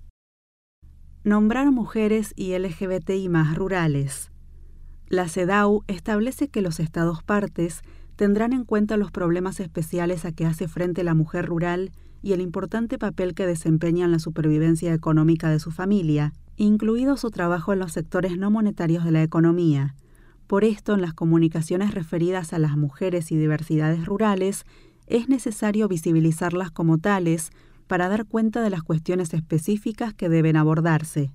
Nombrar mujeres y LGBTI más rurales. La CEDAW establece que los Estados partes tendrán en cuenta los problemas especiales a que hace frente la mujer rural y el importante papel que desempeña en la supervivencia económica de su familia, incluido su trabajo en los sectores no monetarios de la economía. Por esto, en las comunicaciones referidas a las mujeres y diversidades rurales, es necesario visibilizarlas como tales para dar cuenta de las cuestiones específicas que deben abordarse.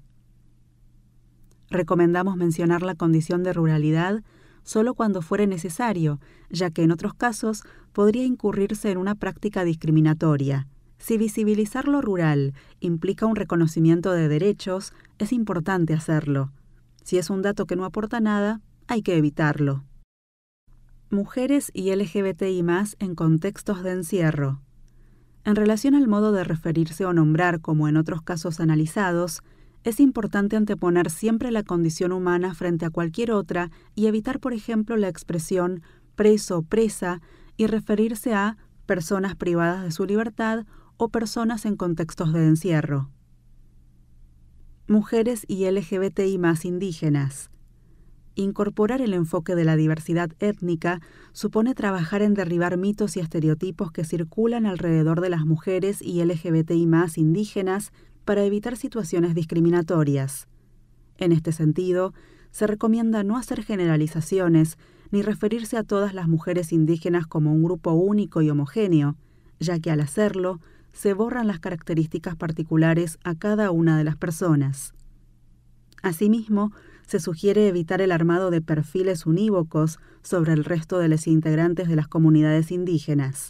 Recomendamos mencionar la condición de ruralidad solo cuando fuere necesario, ya que en otros casos podría incurrirse en una práctica discriminatoria. Si visibilizar lo rural implica un reconocimiento de derechos, es importante hacerlo. Si es un dato que no aporta nada, hay que evitarlo. Mujeres y LGBTI más en contextos de encierro. En relación al modo de referirse o nombrar, como en otros casos analizados, es importante anteponer siempre la condición humana frente a cualquier otra y evitar, por ejemplo, la expresión preso, presa y referirse a personas privadas de su libertad o personas en contextos de encierro. Mujeres y LGBTI más indígenas. Incorporar el enfoque de la diversidad étnica supone trabajar en derribar mitos y estereotipos que circulan alrededor de las mujeres y LGBTI más indígenas para evitar situaciones discriminatorias. En este sentido, se recomienda no hacer generalizaciones ni referirse a todas las mujeres indígenas como un grupo único y homogéneo, ya que al hacerlo, se borran las características particulares a cada una de las personas. Asimismo, se sugiere evitar el armado de perfiles unívocos sobre el resto de los integrantes de las comunidades indígenas.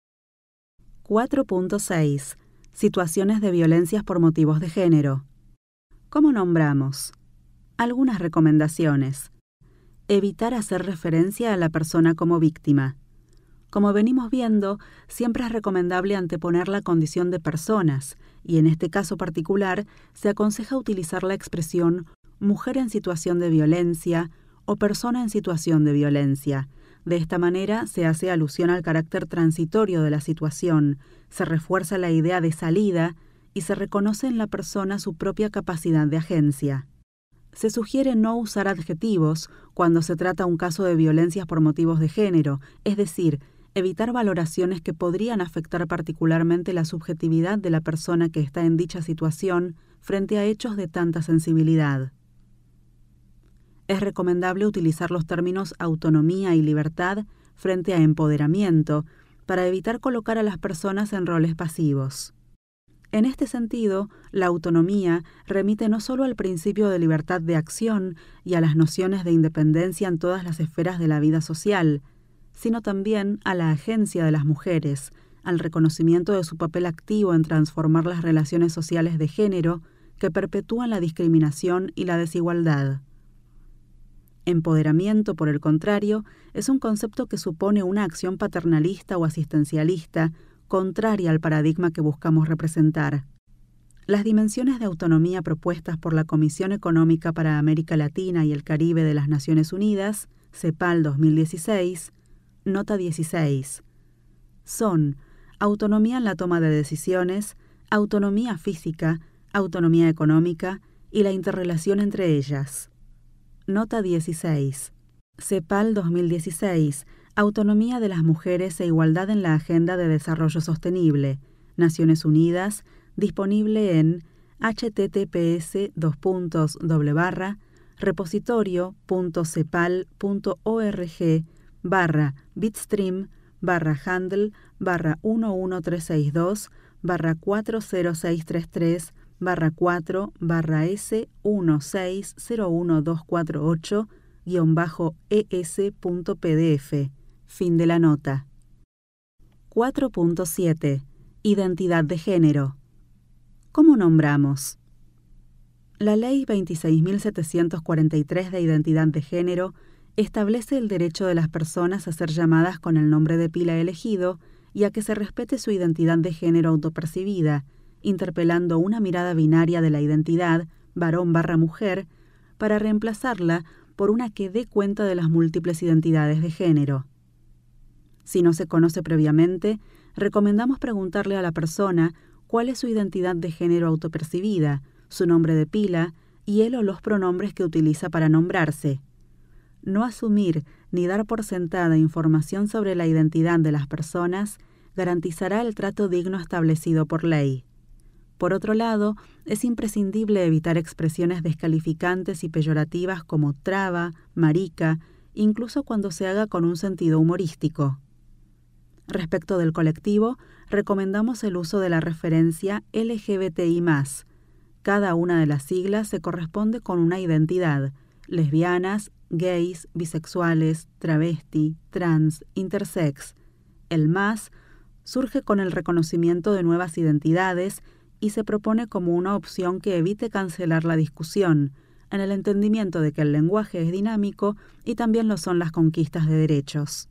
4.6. Situaciones de violencias por motivos de género. ¿Cómo nombramos? Algunas recomendaciones. Evitar hacer referencia a la persona como víctima. Como venimos viendo, siempre es recomendable anteponer la condición de personas, y en este caso particular se aconseja utilizar la expresión mujer en situación de violencia o persona en situación de violencia. De esta manera se hace alusión al carácter transitorio de la situación, se refuerza la idea de salida y se reconoce en la persona su propia capacidad de agencia. Se sugiere no usar adjetivos cuando se trata un caso de violencias por motivos de género, es decir, evitar valoraciones que podrían afectar particularmente la subjetividad de la persona que está en dicha situación frente a hechos de tanta sensibilidad. Es recomendable utilizar los términos autonomía y libertad frente a empoderamiento para evitar colocar a las personas en roles pasivos. En este sentido, la autonomía remite no solo al principio de libertad de acción y a las nociones de independencia en todas las esferas de la vida social, sino también a la agencia de las mujeres, al reconocimiento de su papel activo en transformar las relaciones sociales de género que perpetúan la discriminación y la desigualdad. Empoderamiento, por el contrario, es un concepto que supone una acción paternalista o asistencialista contraria al paradigma que buscamos representar. Las dimensiones de autonomía propuestas por la Comisión Económica para América Latina y el Caribe de las Naciones Unidas, CEPAL 2016, Nota 16, son autonomía en la toma de decisiones, autonomía física, autonomía económica y la interrelación entre ellas. Nota 16. CEPAL 2016. Autonomía de las mujeres e igualdad en la Agenda de Desarrollo Sostenible. Naciones Unidas. Disponible en https://www.cepal.org/bitstream/11362/40633/4-S163-S.pdf. Fin de la nota. 4.7. Identidad de género. ¿Cómo nombramos? La Ley 26.743 de Identidad de Género establece el derecho de las personas a ser llamadas con el nombre de pila elegido y a que se respete su identidad de género autopercibida, interpelando una mirada binaria de la identidad, varón/mujer, para reemplazarla por una que dé cuenta de las múltiples identidades de género. Si no se conoce previamente, recomendamos preguntarle a la persona cuál es su identidad de género autopercibida, su nombre de pila y él o los pronombres que utiliza para nombrarse. No asumir ni dar por sentada información sobre la identidad de las personas garantizará el trato digno establecido por ley. Por otro lado, es imprescindible evitar expresiones descalificantes y peyorativas como traba, marica, incluso cuando se haga con un sentido humorístico. Respecto del colectivo, recomendamos el uso de la referencia LGBTI+. Cada una de las siglas se corresponde con una identidad: lesbianas, gays, bisexuales, travesti, trans, intersex. El más surge con el reconocimiento de nuevas identidades y se propone como una opción que evite cancelar la discusión, en el entendimiento de que el lenguaje es dinámico y también lo son las conquistas de derechos.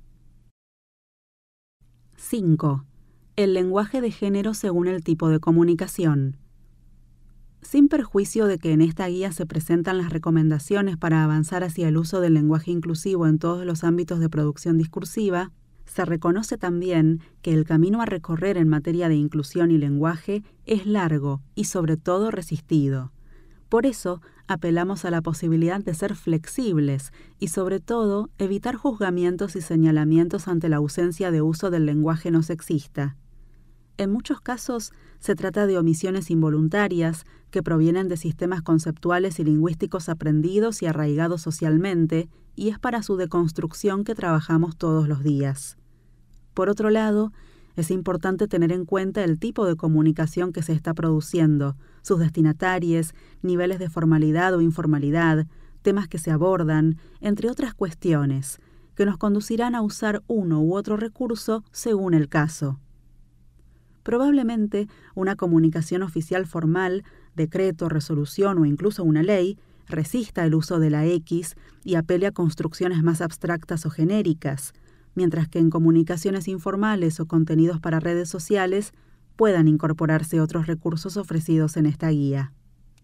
5. El lenguaje de género según el tipo de comunicación. Sin perjuicio de que en esta guía se presentan las recomendaciones para avanzar hacia el uso del lenguaje inclusivo en todos los ámbitos de producción discursiva, se reconoce también que el camino a recorrer en materia de inclusión y lenguaje es largo y sobre todo resistido. Por eso, apelamos a la posibilidad de ser flexibles y, sobre todo, evitar juzgamientos y señalamientos ante la ausencia de uso del lenguaje no sexista. En muchos casos, se trata de omisiones involuntarias que provienen de sistemas conceptuales y lingüísticos aprendidos y arraigados socialmente, y es para su deconstrucción que trabajamos todos los días. Por otro lado, Es importante tener en cuenta el tipo de comunicación que se está produciendo, sus destinatarios, niveles de formalidad o informalidad, temas que se abordan, entre otras cuestiones, que nos conducirán a usar uno u otro recurso según el caso. Probablemente una comunicación oficial formal, decreto, resolución o incluso una ley, resista el uso de la X y apele a construcciones más abstractas o genéricas, mientras que en comunicaciones informales o contenidos para redes sociales puedan incorporarse otros recursos ofrecidos en esta guía.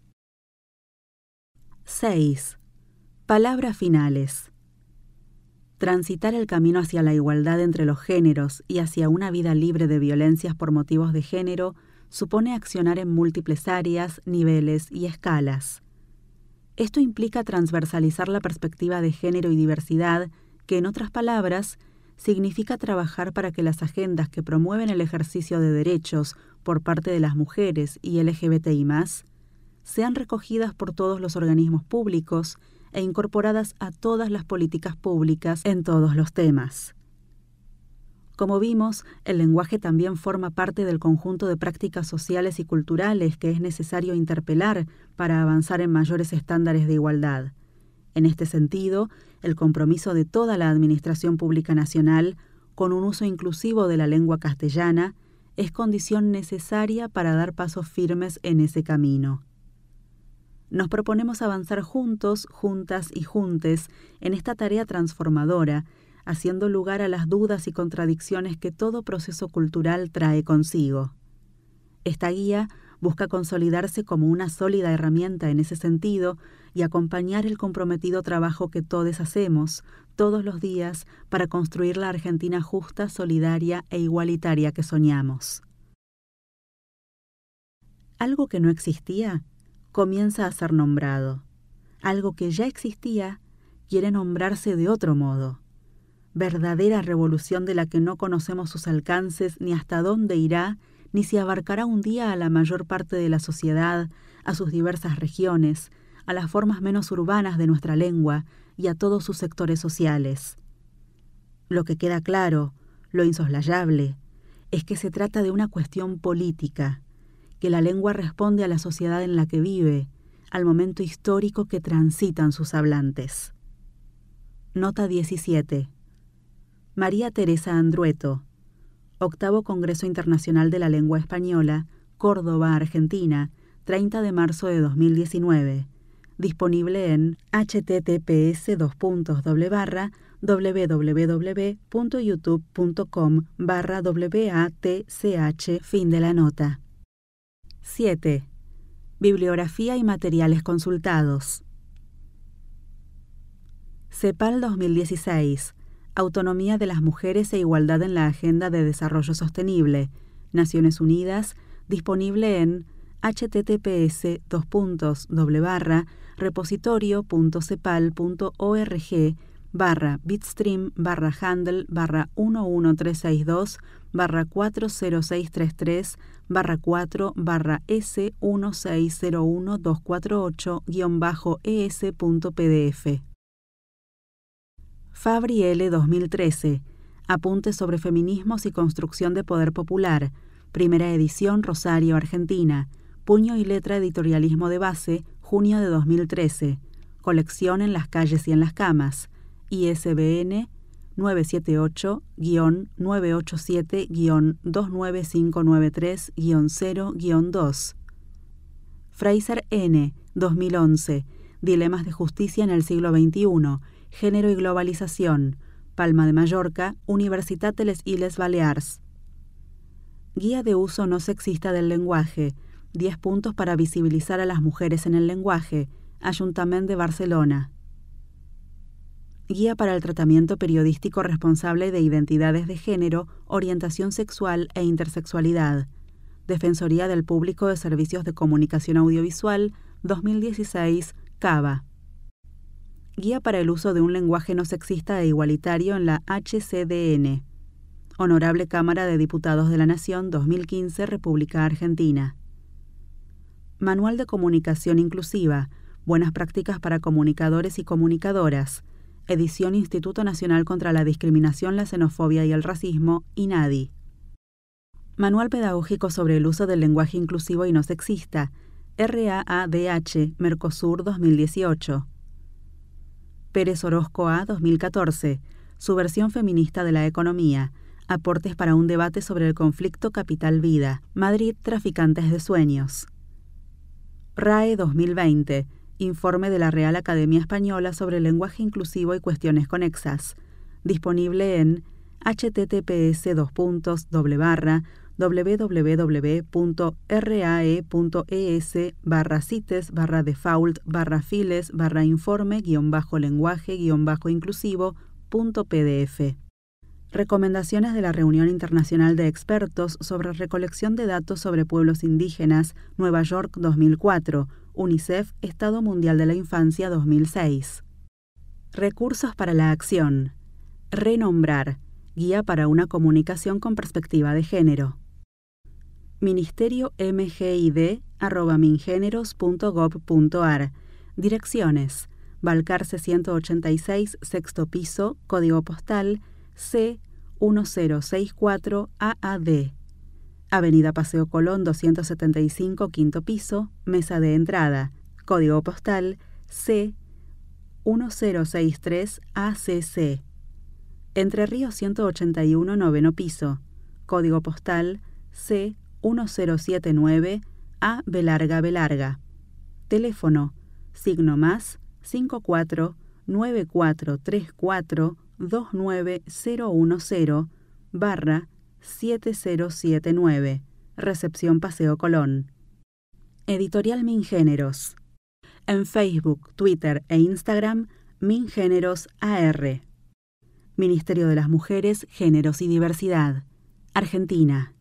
6. Palabras finales. Transitar el camino hacia la igualdad entre los géneros y hacia una vida libre de violencias por motivos de género supone accionar en múltiples áreas, niveles y escalas. Esto implica transversalizar la perspectiva de género y diversidad, que en otras palabras, significa trabajar para que las agendas que promueven el ejercicio de derechos por parte de las mujeres y LGBTI+, sean recogidas por todos los organismos públicos e incorporadas a todas las políticas públicas en todos los temas. Como vimos, el lenguaje también forma parte del conjunto de prácticas sociales y culturales que es necesario interpelar para avanzar en mayores estándares de igualdad. En este sentido, el compromiso de toda la Administración Pública Nacional con un uso inclusivo de la lengua castellana es condición necesaria para dar pasos firmes en ese camino. Nos proponemos avanzar juntos, juntas y juntes en esta tarea transformadora, haciendo lugar a las dudas y contradicciones que todo proceso cultural trae consigo. Esta guía busca consolidarse como una sólida herramienta en ese sentido y acompañar el comprometido trabajo que todos hacemos, todos los días, para construir la Argentina justa, solidaria e igualitaria que soñamos. Algo que no existía comienza a ser nombrado. Algo que ya existía quiere nombrarse de otro modo. Verdadera revolución de la que no conocemos sus alcances ni hasta dónde irá, ni si abarcará un día a la mayor parte de la sociedad, a sus diversas regiones, a las formas menos urbanas de nuestra lengua y a todos sus sectores sociales. Lo que queda claro, lo insoslayable, es que se trata de una cuestión política, que la lengua responde a la sociedad en la que vive, al momento histórico que transitan sus hablantes. Nota 17. María Teresa Andrueto, Octavo Congreso Internacional de la Lengua Española, Córdoba, Argentina, 30 de marzo de 2019. Disponible en https://www.youtube.com/WATCH. Fin de la nota. 7. Bibliografía y materiales consultados. CEPAL 2016. Autonomía de las mujeres e igualdad en la Agenda de Desarrollo Sostenible. Naciones Unidas. Disponible en https://bitstream/handle/11362/40633/4-0633248-es.pdf. Fabri L. 2013. Apuntes sobre feminismos y construcción de poder popular. Primera edición, Rosario, Argentina. Puño y letra Editorialismo de Base, junio de 2013. Colección En las calles y en las camas. ISBN 978-987-29593-0-2. Fraser N. 2011. Dilemas de justicia en el siglo XXI. Género y globalización. Palma de Mallorca, Universitat de les Illes Balears. Guía de uso no sexista del lenguaje. 10 puntos para visibilizar a las mujeres en el lenguaje. Ayuntamiento de Barcelona. Guía para el tratamiento periodístico responsable de identidades de género, orientación sexual e intersexualidad. Defensoría del Público de Servicios de Comunicación Audiovisual, 2016, Cava. Guía para el uso de un lenguaje no sexista e igualitario en la HCDN. Honorable Cámara de Diputados de la Nación, 2015, República Argentina. Manual de Comunicación Inclusiva. Buenas prácticas para comunicadores y comunicadoras. Edición Instituto Nacional contra la Discriminación, la Xenofobia y el Racismo, INADI. Manual Pedagógico sobre el uso del lenguaje inclusivo y no sexista, RAADH, Mercosur 2018. Pérez Orozco A. 2014. Subversión feminista de la economía. Aportes para un debate sobre el conflicto capital-vida. Madrid, Traficantes de Sueños. RAE 2020. Informe de la Real Academia Española sobre el lenguaje inclusivo y cuestiones conexas. Disponible en https://www.rae.es/cites/default/files/informe-lenguaje-inclusivo.pdf. Recomendaciones de la Reunión Internacional de Expertos sobre Recolección de Datos sobre Pueblos Indígenas, Nueva York 2004, UNICEF, Estado Mundial de la Infancia 2006. Recursos para la acción. Renombrar. Guía para una comunicación con perspectiva de género. Ministerio mgid@mingeneros.gov.ar. Direcciones: Balcarce 186, sexto piso, código postal C1064 AAD. Avenida Paseo Colón 275, quinto piso, mesa de entrada, código postal C1063 ACC. Entre Ríos 181, noveno piso, código postal C1079 A Belarga. Teléfono, signo más 54 9434 29010/7079. Recepción Paseo Colón. Editorial Mingéneros. En Facebook, Twitter e Instagram, Mingéneros AR. Ministerio de las Mujeres, Géneros y Diversidad. Argentina.